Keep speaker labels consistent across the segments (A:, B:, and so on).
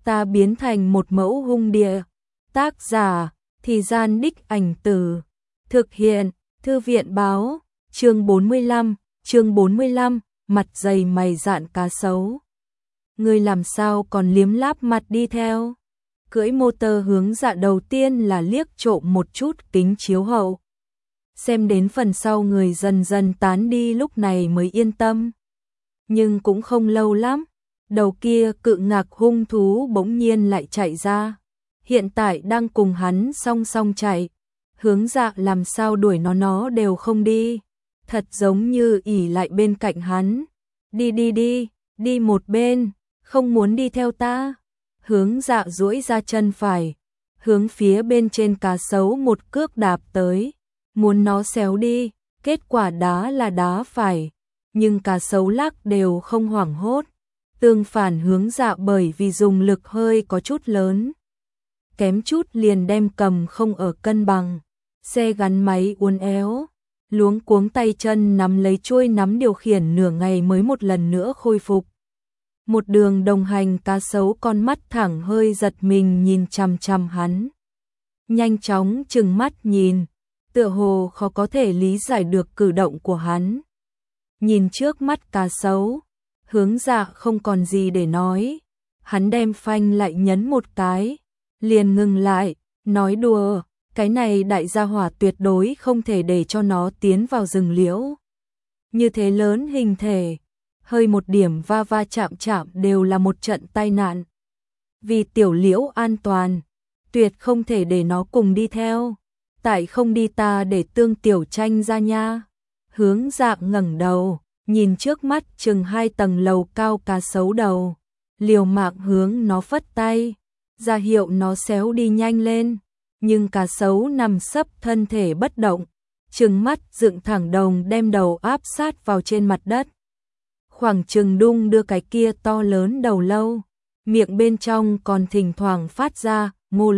A: ta biến thành một mẫu hung địa. Tác giả, Thì Gian Đích Ảnh Từ. Thực hiện, Thư viện báo, chương 45, mặt dày mày dạn cá sấu. Ngươi làm sao còn liếm láp mặt đi theo? Cưỡi motor hướng Dạ đầu tiên là liếc trộm một chút kính chiếu hậu. Xem đến phần sau người dần dần tán đi lúc này mới yên tâm. Nhưng cũng không lâu lắm, đầu kia cự ngạc hung thú bỗng nhiên lại chạy ra. Hiện tại đang cùng hắn song song chạy. Hướng Dạ làm sao đuổi nó đều không đi. Thật giống như ỉ lại bên cạnh hắn. Đi một bên, không muốn đi theo ta. Hướng Dạ duỗi ra chân phải, hướng phía bên trên cá sấu một cước đạp tới, muốn nó xéo đi, kết quả đá là đá phải, nhưng cá sấu lắc đều không hoảng hốt. Tương phản Hướng Dạ bởi vì dùng lực hơi có chút lớn, kém chút liền đem cầm không ở cân bằng, xe gắn máy uốn éo, luống cuống tay chân nắm lấy chuôi nắm điều khiển nửa ngày mới một lần nữa khôi phục. Một đường đồng hành cá sấu con mắt thẳng hơi giật mình nhìn chằm chằm hắn. Nhanh chóng trừng mắt nhìn, tựa hồ khó có thể lý giải được cử động của hắn. Nhìn trước mắt cá sấu, Hướng Dạ không còn gì để nói. Hắn đem phanh lại nhấn một cái, liền ngừng lại, nói đùa, cái này đại gia hỏa tuyệt đối không thể để cho nó tiến vào rừng liễu. Như thế lớn hình thể, hơi một điểm va va chạm đều là một trận tai nạn. Vì tiểu liễu an toàn, tuyệt không thể để nó cùng đi theo. Tại không đi ta để Tương Tiểu Tranh ra nha. Hướng Dạ ngẩng đầu, nhìn trước mắt chừng 2 tầng lầu cao cá sấu đầu, liều mạng hướng nó phất tay, ra hiệu nó xéo đi nhanh lên. Nhưng cá sấu nằm sấp thân thể bất động, trừng mắt dựng thẳng đồng đem đầu áp sát vào trên mặt đất. Khoảng chừng đung đưa cái kia to lớn đầu lâu, miệng bên trong còn thỉnh thoảng phát ra ngô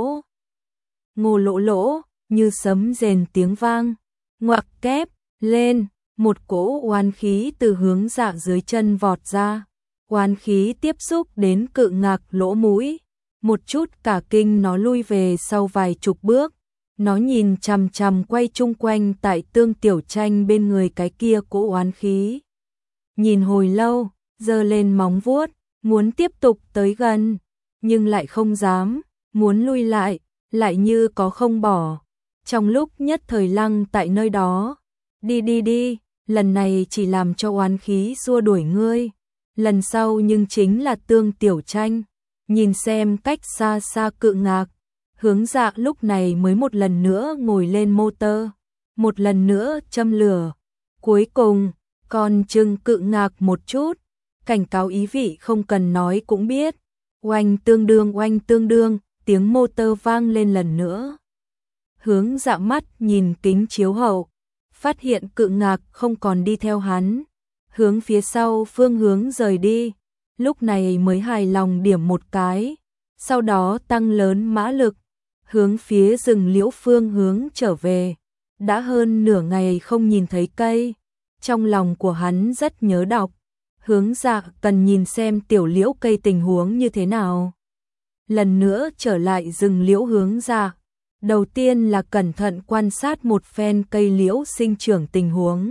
A: lỗ lỗ, như sấm rền tiếng vang. Ngoặc kép lên, một cỗ oán khí từ Hướng Dạ dưới chân vọt ra. Oán khí tiếp xúc đến cự ngạc lỗ mũi, một chút cả kinh nó lui về sau vài chục bước. Nó nhìn chằm chằm quay chung quanh tại Tương Tiểu Tranh bên người cái kia cỗ oán khí. Nhìn hồi lâu, giơ lên móng vuốt, muốn tiếp tục tới gần, nhưng lại không dám, muốn lui lại, lại như có không bỏ. Trong lúc nhất thời lăng tại nơi đó, đi, lần này chỉ làm cho oán khí xua đuổi ngươi, lần sau nhưng chính là Tương Tiểu Tranh. Nhìn xem cách xa xa cự ngạc, Hướng Dạ lúc này mới một lần nữa ngồi lên motor, một lần nữa châm lửa. Cuối cùng, còn chừng cự ngạc một chút, cảnh cáo ý vị không cần nói cũng biết. Oanh tương đương, tiếng motor vang lên lần nữa. Hướng Dạ mắt nhìn kính chiếu hậu, phát hiện cự ngạc không còn đi theo hắn, hướng phía sau phương hướng rời đi. Lúc này mới hài lòng điểm một cái, sau đó tăng lớn mã lực, hướng phía rừng liễu phương hướng trở về. Đã hơn nửa ngày không nhìn thấy cây, trong lòng của hắn rất nhớ đọc. Hướng Dạ cần nhìn xem tiểu liễu cây tình huống như thế nào. Lần nữa trở lại rừng liễu Hướng Dạ, đầu tiên là cẩn thận quan sát một phen cây liễu sinh trưởng tình huống.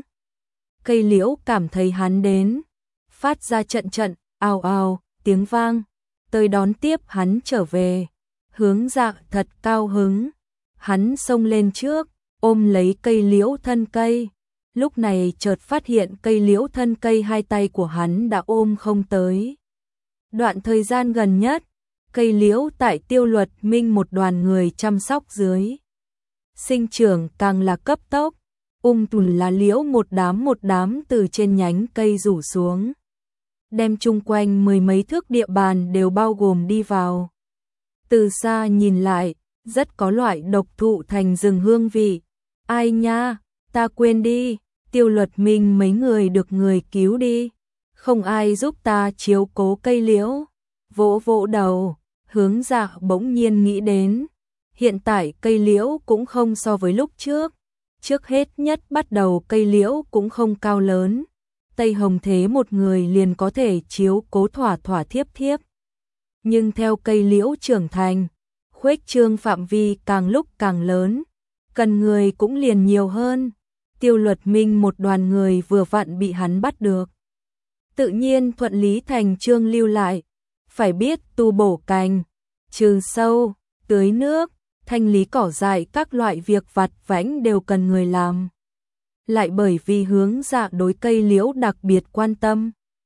A: Cây liễu cảm thấy hắn đến, phát ra trận ào ào tiếng vang, tới đón tiếp hắn trở về. Hướng Dạ thật cao hứng, hắn xông lên trước, ôm lấy cây liễu thân cây. Lúc này chợt phát hiện cây liễu thân cây hai tay của hắn đã ôm không tới. Đoạn thời gian gần nhất, cây liễu tại Tiêu Luật Minh một đoàn người chăm sóc dưới sinh trưởng càng là cấp tốc, tùn lá liễu một đám từ trên nhánh cây rủ xuống, đem chung quanh 10 mấy thước địa bàn đều bao gồm đi vào. Từ xa nhìn lại, rất có loại độc thụ thành rừng hương vị. Ai nha, ta quên đi, Tiêu Luật Minh mấy người được người cứu đi, không ai giúp ta chiếu cố cây liễu. Vỗ đầu, Hướng Dạ bỗng nhiên nghĩ đến, hiện tại cây liễu cũng không so với lúc trước. Trước hết nhất bắt đầu cây liễu cũng không cao lớn, Tây Hồng Thế một người liền có thể chiếu cố thỏa thiếp. Nhưng theo cây liễu trưởng thành, khuếch trương phạm vi càng lúc càng lớn, cần người cũng liền nhiều hơn. Tiêu Luật Minh một đoàn người vừa vặn bị hắn bắt được. Tự nhiên thuận lý thành trương lưu lại, phải biết tu bổ cành, trừ sâu, tưới nước, thanh lý cỏ dại, các loại việc vặt vãnh đều cần người làm. Lại bởi vì Hướng Dạ đối cây liễu đặc biệt quan tâm,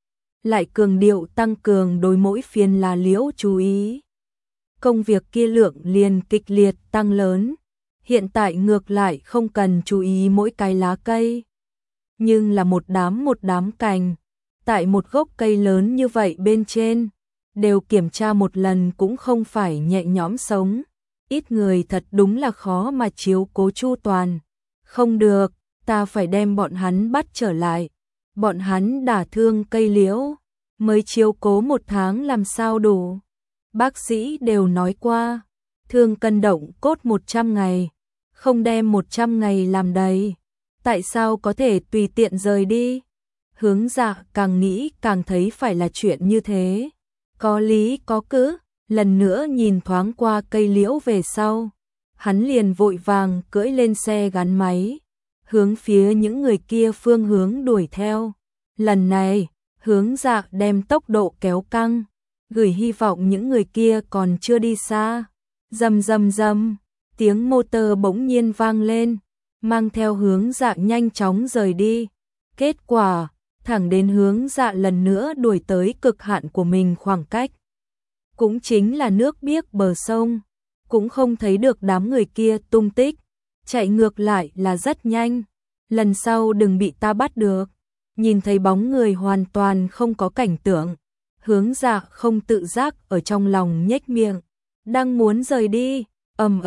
A: lại cường điệu tăng cường đối mỗi phiến lá liễu chú ý. Công việc kia lượng liền kịch liệt tăng lớn, hiện tại ngược lại không cần chú ý mỗi cái lá cây, nhưng là một đám cành, tại một gốc cây lớn như vậy bên trên, đều kiểm tra một lần cũng không phải nhẹ nhõm sống, ít người thật đúng là khó mà chiếu cố chu toàn. Không được, ta phải đem bọn hắn bắt trở lại, bọn hắn đả thương cây liễu, mới chiếu cố 1 tháng làm sao đủ. Bác sĩ đều nói qua, thương cân động cốt 100 ngày, không đem 100 ngày làm đầy, tại sao có thể tùy tiện rời đi? Hướng Dạ càng nghĩ càng thấy phải là chuyện như thế, có lý có cứ. Lần nữa nhìn thoáng qua cây liễu về sau, hắn liền vội vàng cưỡi lên xe gắn máy, hướng phía những người kia phương hướng đuổi theo. Lần này, Hướng Dạ đem tốc độ kéo căng, gửi hy vọng những người kia còn chưa đi xa. Rầm rầm rầm, tiếng motor bỗng nhiên vang lên, mang theo Hướng Dạ nhanh chóng rời đi. Kết quả, thẳng đến Hướng Dạ lần nữa đuổi tới cực hạn của mình khoảng cách, cũng chính là nước biếc bờ sông, cũng không thấy được đám người kia tung tích, chạy ngược lại là rất nhanh. Lần sau đừng bị ta bắt được. Nhìn thấy bóng người hoàn toàn không có cảnh tượng, Hướng Dạ không tự giác ở trong lòng nhếch miệng, đang muốn rời đi, ầm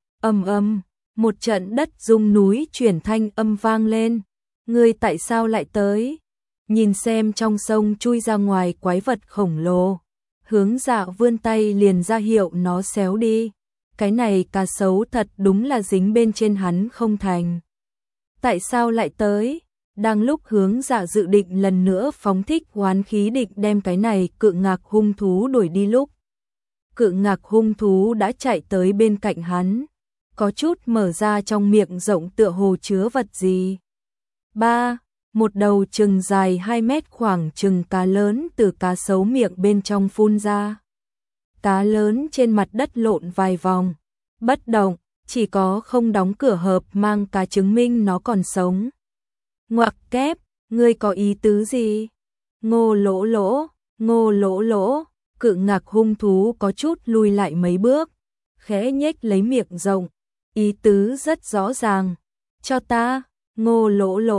A: ầm, một trận đất rung núi chuyển thanh âm vang lên. Ngươi tại sao lại tới? Nhìn xem trong sông chui ra ngoài quái vật khổng lồ, Hướng Dạ vươn tay liền ra hiệu nó xéo đi. Cái này cá sấu thật đúng là dính bên trên hắn không thành. Tại sao lại tới? Đang lúc Hướng Dạ dự định lần nữa phóng thích oán khí định đem cái này cự ngạc hung thú đuổi đi lúc, cự ngạc hung thú đã chạy tới bên cạnh hắn, có chút mở ra trong miệng rộng tựa hồ chứa vật gì. Một đầu chừng dài 2 mét khoảng chừng cá lớn từ cá sấu miệng bên trong phun ra. Cá lớn trên mặt đất lộn vài vòng, bất động, chỉ có không đóng cửa hộp mang cá chứng minh nó còn sống. Ngoặc kép, ngươi có ý tứ gì? Ngô lỗ lỗ, cự ngạc hung thú có chút lùi lại mấy bước, khẽ nhếch lấy miệng rộng, ý tứ rất rõ ràng. Cho ta, ngô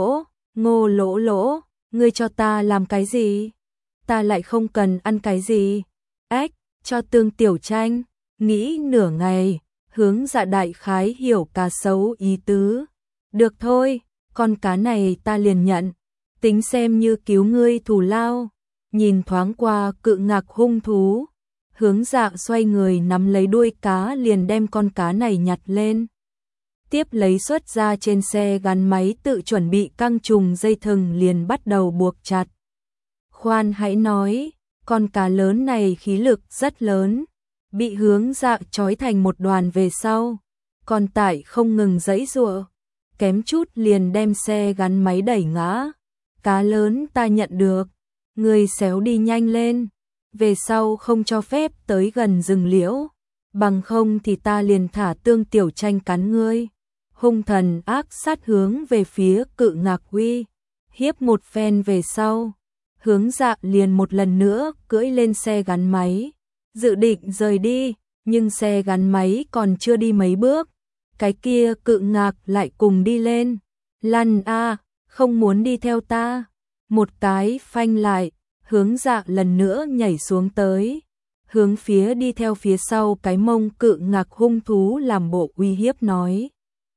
A: lỗ lỗ, ngươi cho ta làm cái gì? Ta lại không cần ăn cái gì. Ếch, cho tương tiểu tranh. Nghĩ nửa ngày, Hướng Dạ đại khái hiểu cá sấu ý tứ. Được thôi, con cá này ta liền nhận, tính xem như cứu ngươi thù lao. Nhìn thoáng qua cự ngạc hung thú, Hướng Dạ xoay người nắm lấy đuôi cá liền đem con cá này nhặt lên. Tiếp lấy xuất ra trên xe gắn máy tự chuẩn bị căng trùng dây thừng liền bắt đầu buộc chặt. Khoan hãy nói, con cá lớn này khí lực rất lớn, bị Hướng Dạ trói thành một đoàn về sau, còn tải không ngừng giãy giụa, kém chút liền đem xe gắn máy đẩy ngã. Cá lớn ta nhận được, ngươi xéo đi nhanh lên, về sau không cho phép tới gần rừng liễu, bằng không thì ta liền thả tương tiểu tranh cắn ngươi. Hung thần ác sát hướng về phía cự ngạc uy hiếp một phen về sau, Hướng Dạ liền một lần nữa cưỡi lên xe gắn máy, dự định rời đi, nhưng xe gắn máy còn chưa đi mấy bước, cái kia cự ngạc lại cùng đi lên. Lăn a, không muốn đi theo ta. Một cái phanh lại, Hướng Dạ lần nữa nhảy xuống tới, hướng phía đi theo phía sau cái mông cự ngạc hung thú làm bộ uy hiếp nói.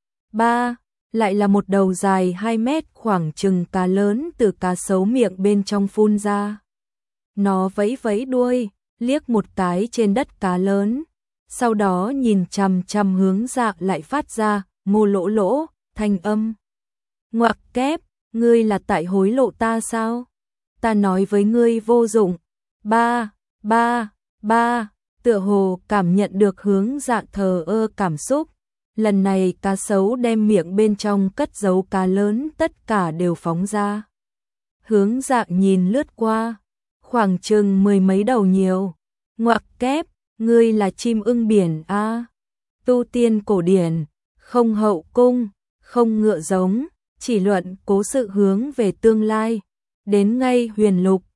A: Lại là một đầu dài 2 mét khoảng chừng cá lớn từ cá sấu miệng bên trong phun ra. Nó vẫy vẫy đuôi, liếc một cái trên đất cá lớn, sau đó nhìn chằm chằm Hướng Dạ lại phát ra mô lỗ lỗ thanh âm. Ngoặc kép, ngươi là tại hối lộ ta sao? Ta nói với ngươi vô dụng. 3. Tựa hồ cảm nhận được Hướng Dạ thờ ơ cảm xúc. Lần này cá sấu đem miệng bên trong cất giấu cá lớn tất cả đều phóng ra. Hướng Dạ nhìn lướt qua, khoảng chừng 10 mấy đầu nhiều. Ngoặc kép, ngươi là chim ưng biển a. Tu tiên cổ điển, không hậu cung, không ngựa giống, chỉ luận cố sự hướng về tương lai. Đến ngay huyền lục,